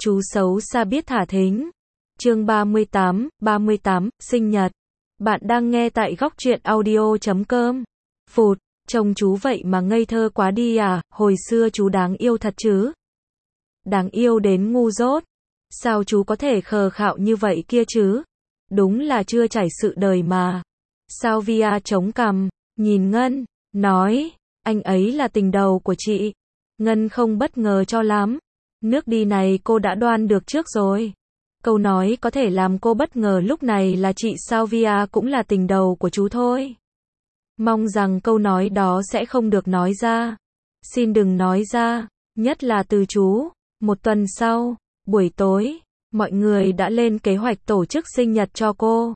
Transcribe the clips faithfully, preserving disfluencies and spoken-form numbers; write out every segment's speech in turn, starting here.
Chú xấu xa biết thả thính. Chương ba mươi tám, ba mươi tám, sinh nhật. Bạn đang nghe tại góc truyện audio chấm com. Phụt, trông chú vậy mà ngây thơ quá đi à, hồi xưa chú đáng yêu thật chứ. Đáng yêu đến ngu dốt. Sao chú có thể khờ khạo như vậy kia chứ? Đúng là chưa trải sự đời mà. Salvia chống cằm, nhìn Ngân, nói, anh ấy là tình đầu của chị. Ngân không bất ngờ cho lắm. Nước đi này cô đã đoán được trước rồi. Câu nói có thể làm cô bất ngờ lúc này là chị Salvia cũng là tình đầu của chú thôi. Mong rằng câu nói đó sẽ không được nói ra. Xin đừng nói ra, nhất là từ chú. Một tuần sau, buổi tối, mọi người đã lên kế hoạch tổ chức sinh nhật cho cô.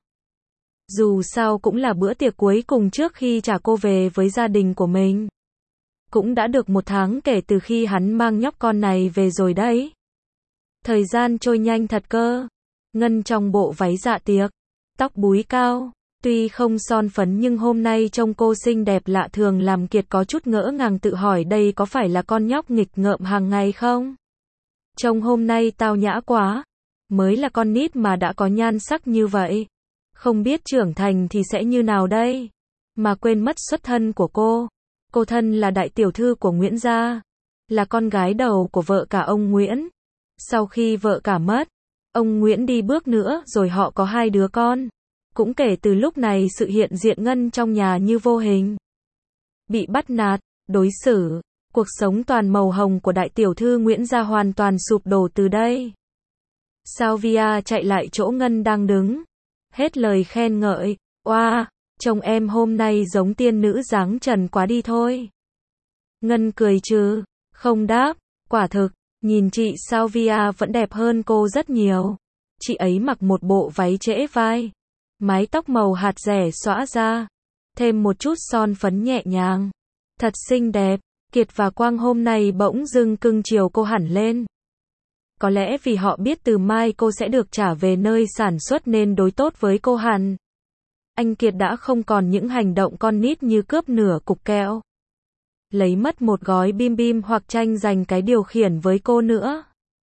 Dù sao cũng là bữa tiệc cuối cùng trước khi trả cô về với gia đình của mình. Cũng đã được một tháng kể từ khi hắn mang nhóc con này về rồi đấy. Thời gian trôi nhanh thật cơ. Ngân trong bộ váy dạ tiệc, tóc búi cao, tuy không son phấn nhưng hôm nay trông cô xinh đẹp lạ thường làm Kiệt có chút ngỡ ngàng tự hỏi đây có phải là con nhóc nghịch ngợm hàng ngày không? Trông hôm nay tao nhã quá, mới là con nít mà đã có nhan sắc như vậy. Không biết trưởng thành thì sẽ như nào đây? Mà quên mất xuất thân của cô. Cô thân là đại tiểu thư của Nguyễn gia, là con gái đầu của vợ cả ông Nguyễn. Sau khi vợ cả mất, ông Nguyễn đi bước nữa rồi họ có hai đứa con. Cũng kể từ lúc này sự hiện diện Ngân trong nhà như vô hình. Bị bắt nạt, đối xử, cuộc sống toàn màu hồng của đại tiểu thư Nguyễn gia hoàn toàn sụp đổ từ đây. Salvia chạy lại chỗ Ngân đang đứng. Hết lời khen ngợi, oa, chồng em hôm nay giống tiên nữ dáng trần quá đi thôi. Ngân cười trừ, không đáp, quả thực, nhìn chị Salvia vẫn đẹp hơn cô rất nhiều. Chị ấy mặc một bộ váy trễ vai, mái tóc màu hạt rẻ xõa ra, thêm một chút son phấn nhẹ nhàng. Thật xinh đẹp, Kiệt và Quang hôm nay bỗng dưng cưng chiều cô hẳn lên. Có lẽ vì họ biết từ mai cô sẽ được trả về nơi sản xuất nên đối tốt với cô hẳn. Anh Kiệt đã không còn những hành động con nít như cướp nửa cục kẹo, lấy mất một gói bim bim hoặc tranh giành cái điều khiển với cô nữa.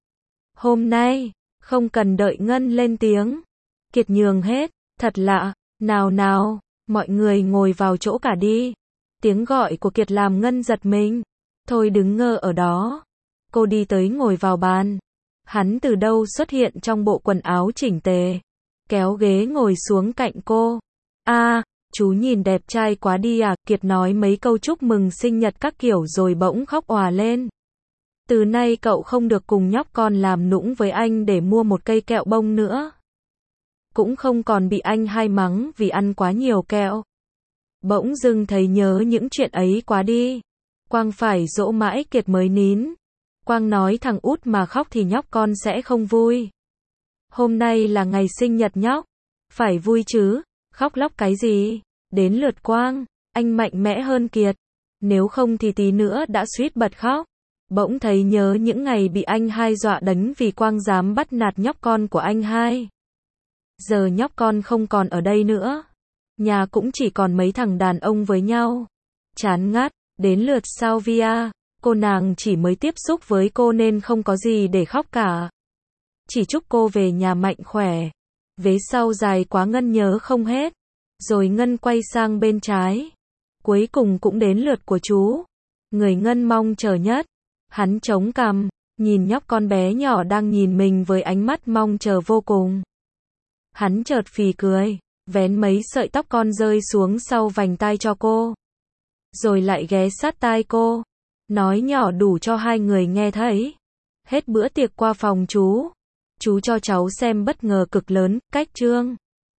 Hôm nay, không cần đợi Ngân lên tiếng, Kiệt nhường hết, thật lạ, nào nào, mọi người ngồi vào chỗ cả đi. Tiếng gọi của Kiệt làm Ngân giật mình, thôi đừng ngơ ở đó. Cô đi tới ngồi vào bàn. Hắn từ đâu xuất hiện trong bộ quần áo chỉnh tề, kéo ghế ngồi xuống cạnh cô. A, à, chú nhìn đẹp trai quá đi à, Kiệt nói mấy câu chúc mừng sinh nhật các kiểu rồi bỗng khóc òa lên. Từ nay cậu không được cùng nhóc con làm nũng với anh để mua một cây kẹo bông nữa. Cũng không còn bị anh hai mắng vì ăn quá nhiều kẹo. Bỗng dưng thấy nhớ những chuyện ấy quá đi. Quang phải dỗ mãi Kiệt mới nín. Quang nói thằng út mà khóc thì nhóc con sẽ không vui. Hôm nay là ngày sinh nhật nhóc, phải vui chứ, khóc lóc cái gì? Đến lượt Quang, anh mạnh mẽ hơn Kiệt, nếu không thì tí nữa đã suýt bật khóc. Bỗng thấy nhớ những ngày bị anh hai dọa đánh vì Quang dám bắt nạt nhóc con của anh hai. Giờ nhóc con không còn ở đây nữa, nhà cũng chỉ còn mấy thằng đàn ông với nhau. Chán ngắt, đến lượt Salvia. Cô nàng chỉ mới tiếp xúc với cô nên không có gì để khóc cả. Chỉ chúc cô về nhà mạnh khỏe. Vế sau dài quá Ngân nhớ không hết. Rồi Ngân quay sang bên trái. Cuối cùng cũng đến lượt của chú. Người Ngân mong chờ nhất. Hắn chống cằm, nhìn nhóc con bé nhỏ đang nhìn mình với ánh mắt mong chờ vô cùng. Hắn chợt phì cười, vén mấy sợi tóc con rơi xuống sau vành tai cho cô. Rồi lại ghé sát tai cô. Nói nhỏ đủ cho hai người nghe thấy. Hết bữa tiệc qua phòng chú. Chú cho cháu xem bất ngờ cực lớn, cách trương.